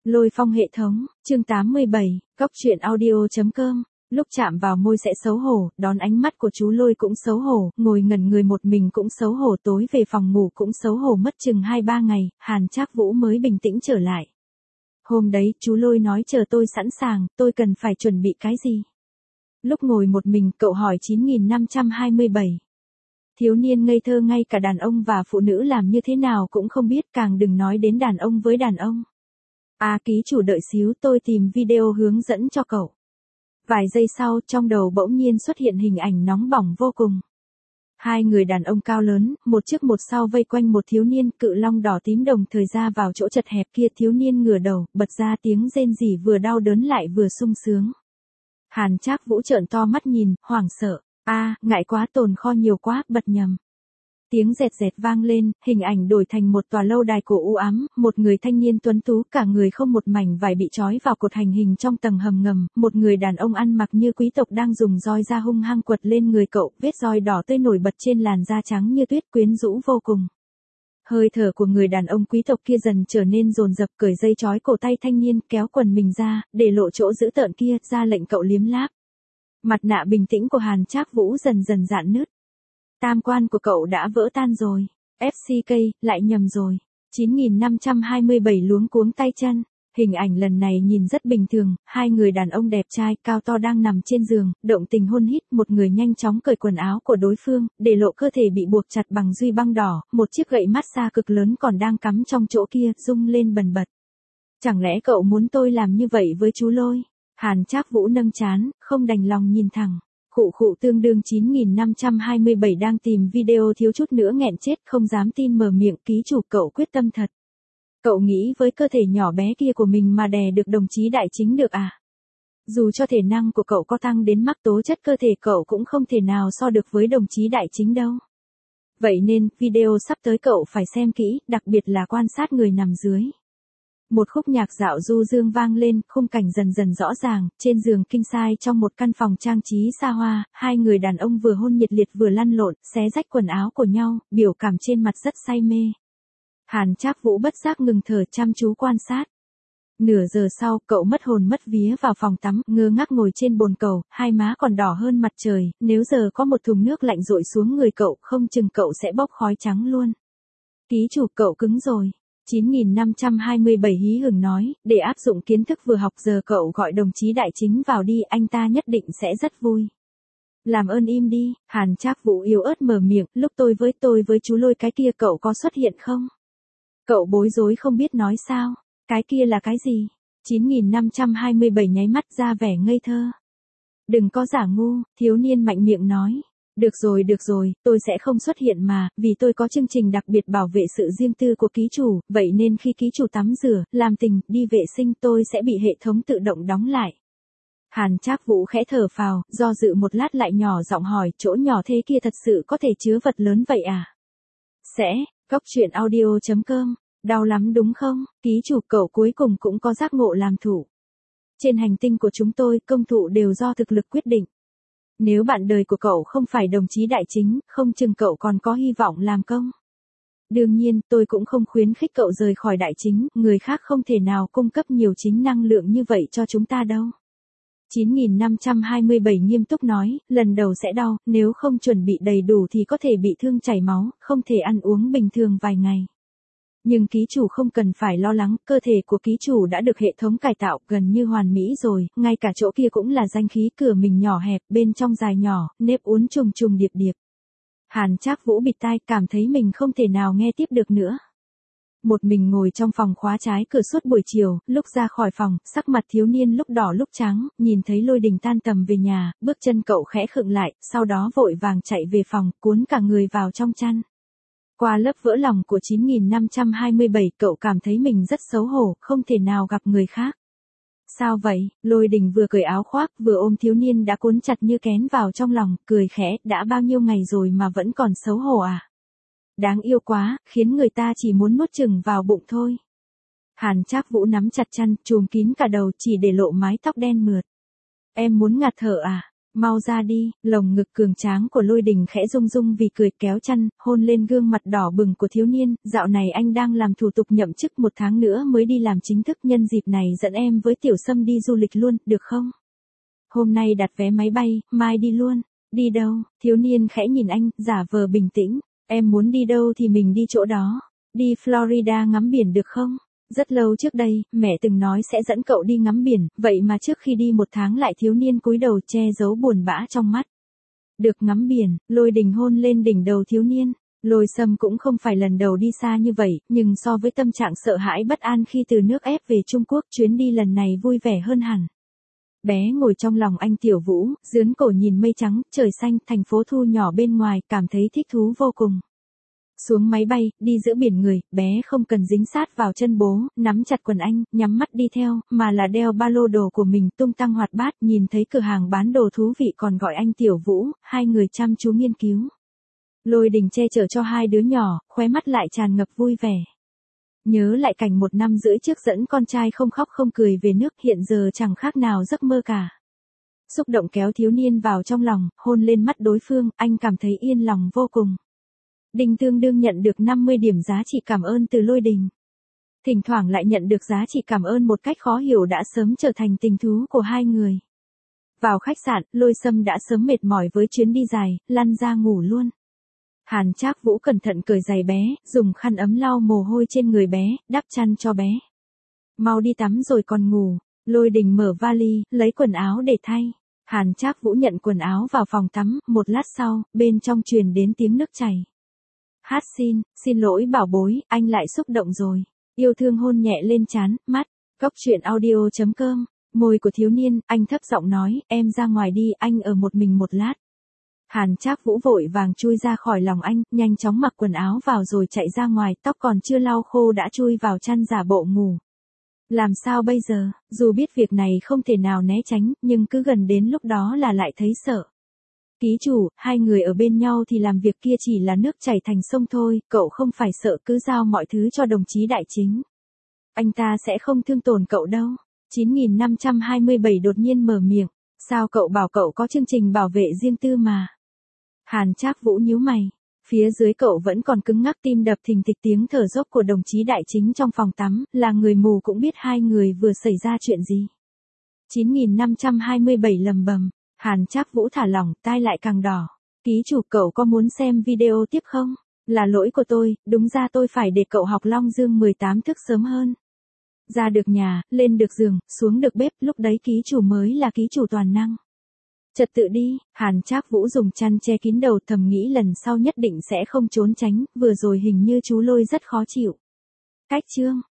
Lôi phong hệ thống, chương 87, góc truyện audio.com. Lúc chạm vào môi sẽ xấu hổ, đón ánh mắt của chú Lôi cũng xấu hổ, ngồi ngẩn người một mình cũng xấu hổ, tối về phòng ngủ cũng xấu hổ, mất chừng 2-3 ngày, Hàn Trác Vũ mới bình tĩnh trở lại. Hôm đấy, chú Lôi nói chờ tôi sẵn sàng, tôi cần phải chuẩn bị cái gì? Lúc ngồi một mình, cậu hỏi 9527. Thiếu niên ngây thơ, ngay cả đàn ông và phụ nữ làm như thế nào cũng không biết, càng đừng nói đến đàn ông với đàn ông. Ký chủ đợi xíu, tôi tìm video hướng dẫn cho cậu. Vài giây sau, trong đầu bỗng nhiên xuất hiện hình ảnh nóng bỏng vô cùng. Hai người đàn ông cao lớn, một trước một sau vây quanh một thiếu niên, cự long đỏ tím đồng thời ra vào chỗ chật hẹp kia. Thiếu niên ngửa đầu, bật ra tiếng rên rỉ vừa đau đớn lại vừa sung sướng. Hàn Trác Vũ trợn to mắt nhìn, hoảng sợ. Ngại quá, tồn kho nhiều quá, bật nhầm. Tiếng rẹt rẹt vang lên, hình ảnh đổi thành một tòa lâu đài cổ u ám, một người thanh niên tuấn tú, cả người không một mảnh vải bị trói vào cột hành hình trong tầng hầm ngầm, một người đàn ông ăn mặc như quý tộc đang dùng roi da hung hăng quật lên người cậu, vết roi đỏ tươi nổi bật trên làn da trắng như tuyết, quyến rũ vô cùng. Hơi thở của người đàn ông quý tộc kia dần trở nên dồn dập, cởi dây trói cổ tay thanh niên, kéo quần mình ra, để lộ chỗ dữ tợn kia, ra lệnh cậu liếm láp. Mặt nạ bình tĩnh của Hàn Trác Vũ dần dần rạn nứt. Tam quan của cậu đã vỡ tan rồi. FCK, lại nhầm rồi. 9527 luống cuống tay chân. Hình ảnh lần này nhìn rất bình thường, hai người đàn ông đẹp trai, cao to đang nằm trên giường, động tình hôn hít, một người nhanh chóng cởi quần áo của đối phương, để lộ cơ thể bị buộc chặt bằng duy băng đỏ, một chiếc gậy massage cực lớn còn đang cắm trong chỗ kia, rung lên bần bật. Chẳng lẽ cậu muốn tôi làm như vậy với chú Lôi? Hàn Trác Vũ nâng trán, không đành lòng nhìn thẳng. Khụ tương đương 9527 đang tìm video thiếu chút nữa nghẹn chết, không dám tin mở miệng. Ký chủ, cậu quyết tâm thật. Cậu nghĩ với cơ thể nhỏ bé kia của mình mà đè được đồng chí đại chính được à? Dù cho thể năng của cậu có tăng đến mắc, tố chất cơ thể cậu cũng không thể nào so được với đồng chí đại chính đâu. Vậy nên, video sắp tới cậu phải xem kỹ, đặc biệt là quan sát người nằm dưới. Một khúc nhạc dạo du dương vang lên, khung cảnh dần dần rõ ràng, trên giường king size trong một căn phòng trang trí xa hoa, hai người đàn ông vừa hôn nhiệt liệt vừa lăn lộn, xé rách quần áo của nhau, biểu cảm trên mặt rất say mê. Hàn Trác Vũ bất giác ngừng thở, chăm chú quan sát. Nửa giờ sau, cậu mất hồn mất vía vào phòng tắm, ngơ ngác ngồi trên bồn cầu, hai má còn đỏ hơn mặt trời, nếu giờ có một thùng nước lạnh dội xuống người cậu, không chừng cậu sẽ bốc khói trắng luôn. Ký chủ, cậu cứng rồi. 9527 hí hửng nói, để áp dụng kiến thức vừa học, giờ cậu gọi đồng chí đại chính vào đi, anh ta nhất định sẽ rất vui. Làm ơn im đi. Hàn Trác Vũ yếu ớt mở miệng, lúc tôi với chú Lôi cái kia cậu có xuất hiện không? Cậu bối rối không biết nói sao. Cái kia là cái gì? 9527 nháy mắt ra vẻ ngây thơ. Đừng có giả ngu, thiếu niên mạnh miệng nói. Được rồi, tôi sẽ không xuất hiện mà, vì tôi có chương trình đặc biệt bảo vệ sự riêng tư của ký chủ, vậy nên khi ký chủ tắm rửa, làm tình, đi vệ sinh tôi sẽ bị hệ thống tự động đóng lại. Hàn Trác Vũ khẽ thở phào, do dự một lát lại nhỏ giọng hỏi, chỗ nhỏ thế kia thật sự có thể chứa vật lớn vậy à? Góc truyện audio.com, đau lắm đúng không? Ký chủ, cậu cuối cùng cũng có giác ngộ làm thủ. Trên hành tinh của chúng tôi, công thụ đều do thực lực quyết định. Nếu bạn đời của cậu không phải đồng chí đại chính, không chừng cậu còn có hy vọng làm công. Đương nhiên, tôi cũng không khuyến khích cậu rời khỏi đại chính, người khác không thể nào cung cấp nhiều chính năng lượng như vậy cho chúng ta đâu. 9527 nghiêm túc nói, lần đầu sẽ đau, nếu không chuẩn bị đầy đủ thì có thể bị thương chảy máu, không thể ăn uống bình thường vài ngày. Nhưng ký chủ không cần phải lo lắng, cơ thể của ký chủ đã được hệ thống cải tạo gần như hoàn mỹ rồi, ngay cả chỗ kia cũng là danh khí, cửa mình nhỏ hẹp, bên trong dài nhỏ, nếp uốn trùng trùng điệp điệp. Hàn Trác Vũ bịt tai, cảm thấy mình không thể nào nghe tiếp được nữa. Một mình ngồi trong phòng khóa trái cửa suốt buổi chiều, lúc ra khỏi phòng, sắc mặt thiếu niên lúc đỏ lúc trắng, nhìn thấy Lôi Đình tan tầm về nhà, bước chân cậu khẽ khựng lại, sau đó vội vàng chạy về phòng, cuốn cả người vào trong chăn. Qua lớp vỡ lòng của 9527, cậu cảm thấy mình rất xấu hổ, không thể nào gặp người khác. Sao vậy? Lôi Đình vừa cởi áo khoác, vừa ôm thiếu niên đã cuốn chặt như kén vào trong lòng, cười khẽ, đã bao nhiêu ngày rồi mà vẫn còn xấu hổ à? Đáng yêu quá, khiến người ta chỉ muốn nuốt chửng vào bụng thôi. Hàn Trác Vũ nắm chặt chăn, trùm kín cả đầu, chỉ để lộ mái tóc đen mượt. Em muốn ngạt thở à? Mau ra đi, lồng ngực cường tráng của Lôi Đình khẽ rung rung vì cười, kéo chăn, hôn lên gương mặt đỏ bừng của thiếu niên, dạo này anh đang làm thủ tục nhậm chức, 1 tháng nữa mới đi làm chính thức, nhân dịp này dẫn em với Tiểu Sâm đi du lịch luôn, được không? Hôm nay đặt vé máy bay, mai đi luôn. Đi đâu? Thiếu niên khẽ nhìn anh, giả vờ bình tĩnh. Em muốn đi đâu thì mình đi chỗ đó. Đi Florida ngắm biển được không? Rất lâu trước đây, mẹ từng nói sẽ dẫn cậu đi ngắm biển, vậy mà trước khi đi 1 tháng lại thiếu niên cúi đầu che giấu buồn bã trong mắt. Được ngắm biển, Lôi Đình hôn lên đỉnh đầu thiếu niên. Lôi Sâm cũng không phải lần đầu đi xa như vậy, nhưng so với tâm trạng sợ hãi bất an khi từ nước ép về Trung Quốc, chuyến đi lần này vui vẻ hơn hẳn. Bé ngồi trong lòng anh Tiểu Vũ, dướn cổ nhìn mây trắng, trời xanh, thành phố thu nhỏ bên ngoài, cảm thấy thích thú vô cùng. Xuống máy bay, đi giữa biển người, bé không cần dính sát vào chân bố, nắm chặt quần anh, nhắm mắt đi theo, mà là đeo ba lô đồ của mình, tung tăng hoạt bát, nhìn thấy cửa hàng bán đồ thú vị còn gọi anh Tiểu Vũ, hai người chăm chú nghiên cứu. Lôi Đình che chở cho hai đứa nhỏ, khóe mắt lại tràn ngập vui vẻ. Nhớ lại cảnh 1 năm rưỡi trước dẫn con trai không khóc không cười về nước, hiện giờ chẳng khác nào giấc mơ cả. Xúc động kéo thiếu niên vào trong lòng, hôn lên mắt đối phương, anh cảm thấy yên lòng vô cùng. Đình tương đương nhận được 50 điểm giá trị cảm ơn từ Lôi Đình. Thỉnh thoảng lại nhận được giá trị cảm ơn một cách khó hiểu đã sớm trở thành tình thú của hai người. Vào khách sạn, Lôi Sâm đã sớm mệt mỏi với chuyến đi dài, lăn ra ngủ luôn. Hàn Trác Vũ cẩn thận cởi giày bé, dùng khăn ấm lau mồ hôi trên người bé, đắp chăn cho bé. Mau đi tắm rồi còn ngủ. Lôi Đình mở vali, lấy quần áo để thay. Hàn Trác Vũ nhận quần áo vào phòng tắm, một lát sau, bên trong truyền đến tiếng nước chảy. Hát xin lỗi bảo bối, anh lại xúc động rồi. Yêu thương hôn nhẹ lên trán, mắt. Cóc truyện audio.com. Môi của thiếu niên, anh thấp giọng nói, em ra ngoài đi, anh ở một mình một lát. Hàn Trác Vũ vội vàng chui ra khỏi lòng anh, nhanh chóng mặc quần áo vào rồi chạy ra ngoài, tóc còn chưa lau khô đã chui vào chăn giả bộ ngủ. Làm sao bây giờ, dù biết việc này không thể nào né tránh, nhưng cứ gần đến lúc đó là lại thấy sợ. Ký chủ, hai người ở bên nhau thì làm việc kia chỉ là nước chảy thành sông thôi, cậu không phải sợ, cứ giao mọi thứ cho đồng chí đại chính. Anh ta sẽ không thương tổn cậu đâu. 9527 đột nhiên mở miệng, sao cậu bảo cậu có chương trình bảo vệ riêng tư mà. Hàn Trác Vũ nhíu mày, phía dưới cậu vẫn còn cứng ngắc, tim đập thình thịch, tiếng thở dốc của đồng chí đại chính trong phòng tắm, là người mù cũng biết hai người vừa xảy ra chuyện gì. 9527 lầm bầm, Hàn Trác Vũ thả lỏng, tai lại càng đỏ. Ký chủ, cậu có muốn xem video tiếp không? Là lỗi của tôi, đúng ra tôi phải để cậu học Long Dương 18 thức sớm hơn. Ra được nhà, lên được giường, xuống được bếp, lúc đấy ký chủ mới là ký chủ toàn năng. Trật tự đi. Hàn Trác Vũ dùng chăn che kín đầu, thầm nghĩ lần sau nhất định sẽ không trốn tránh, vừa rồi hình như chú Lôi rất khó chịu. Cách chương